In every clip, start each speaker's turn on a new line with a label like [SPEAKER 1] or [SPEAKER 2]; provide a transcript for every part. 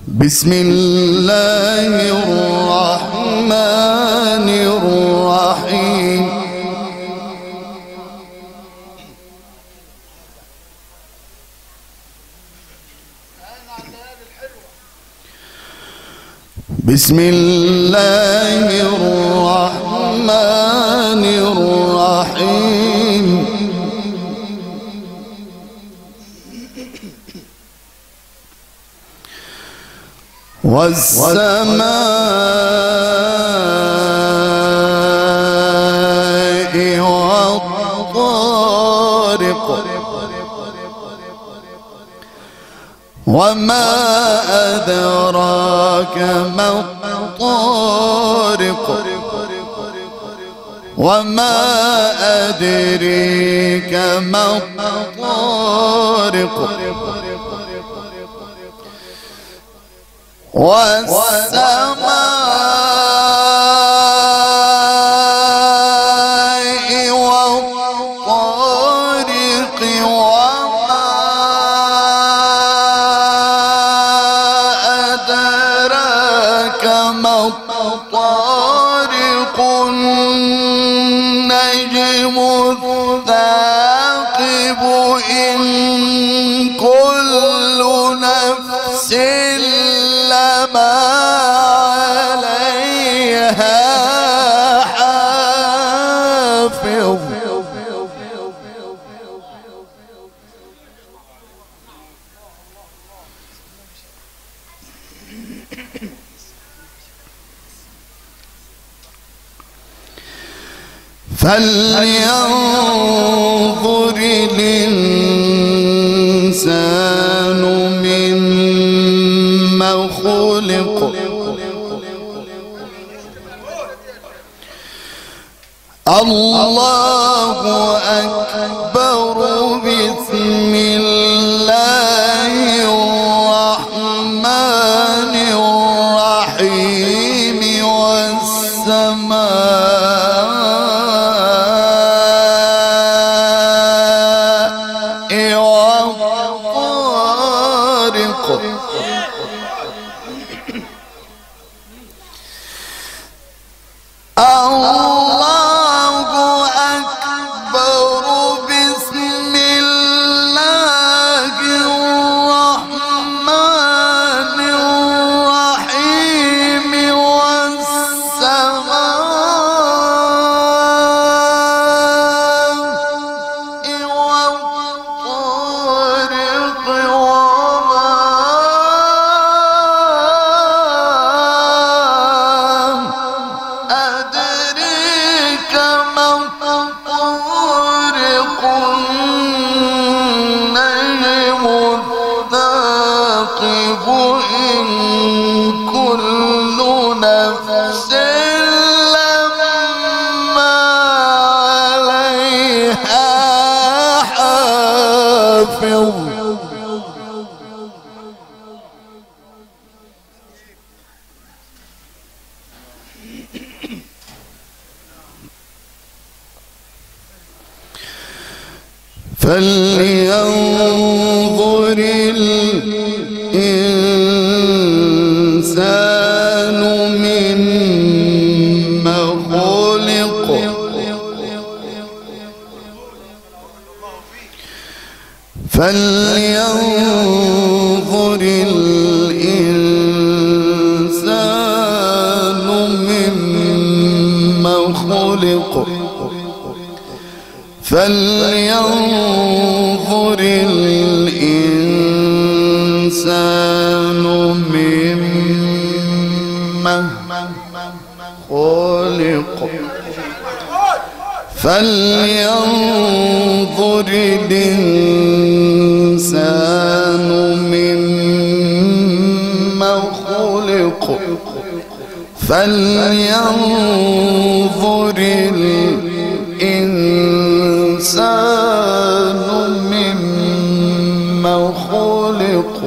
[SPEAKER 1] بسم الله الرحمن الرحيم. بسم الله الرحمن الرحيم. والسماء والطارق وما أدراك ما الطارق وما أدريك ما الطارق والسماء والطارق وما أدراك ما الطارق النجم الثاقب إن كل نفس لما عليها حافظ. فلينظر الإنسان مما خلق. الله أكبر. بسم الله الرحمن الرحيم. والسماء والطارق فلينظر الإنسان مما خلق. فلينظر الإنسان مما خلق. فلينظر الإنسان مما خلق. فلينظر الإنسان مما خلق. فلينظر الإنسان مما خلق.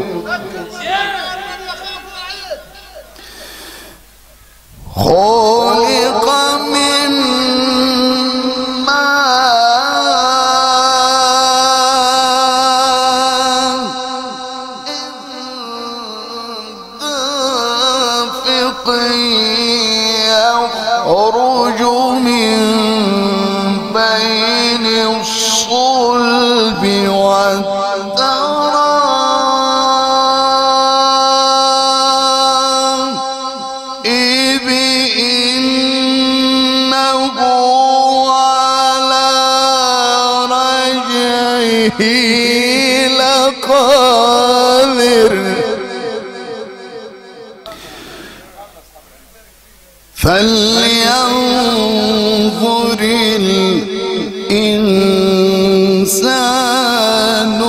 [SPEAKER 1] خلق من ماء يخرج من بين الصلب والترائب إنه على رجعه لقادر فلينظر الإنسان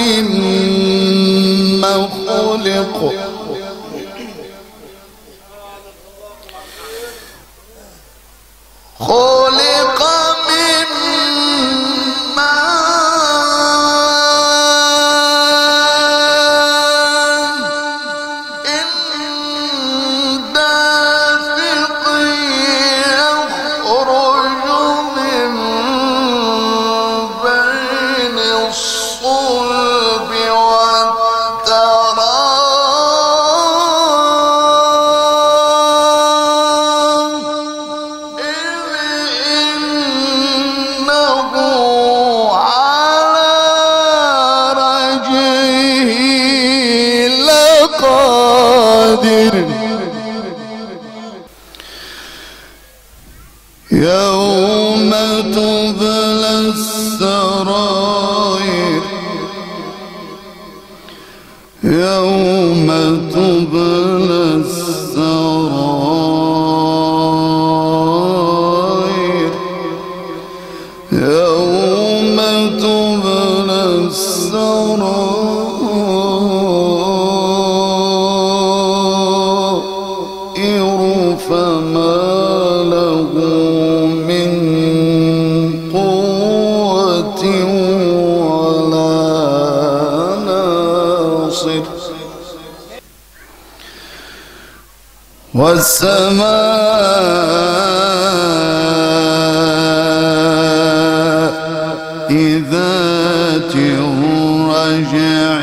[SPEAKER 1] مما خلق خلق من ماء دافق يخرج من بين الصلب والترائب إنه على رجعه لقادر يوم تبلى السرائر يوم تبلى السرائر يوم تبلى السرائر فما له من قوة ولا ناصر والسماء ذات الرجع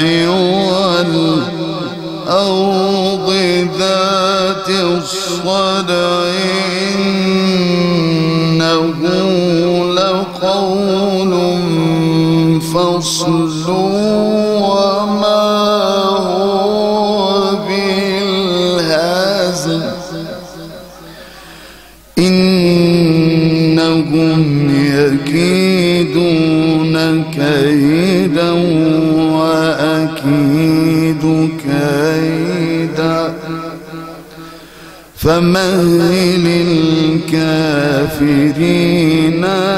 [SPEAKER 1] والأرض ذات الصدع إنه لقول فصل وما هو بالهزل إنهم يكيدون كيدا وأكيد كيدا فمهل الكافرين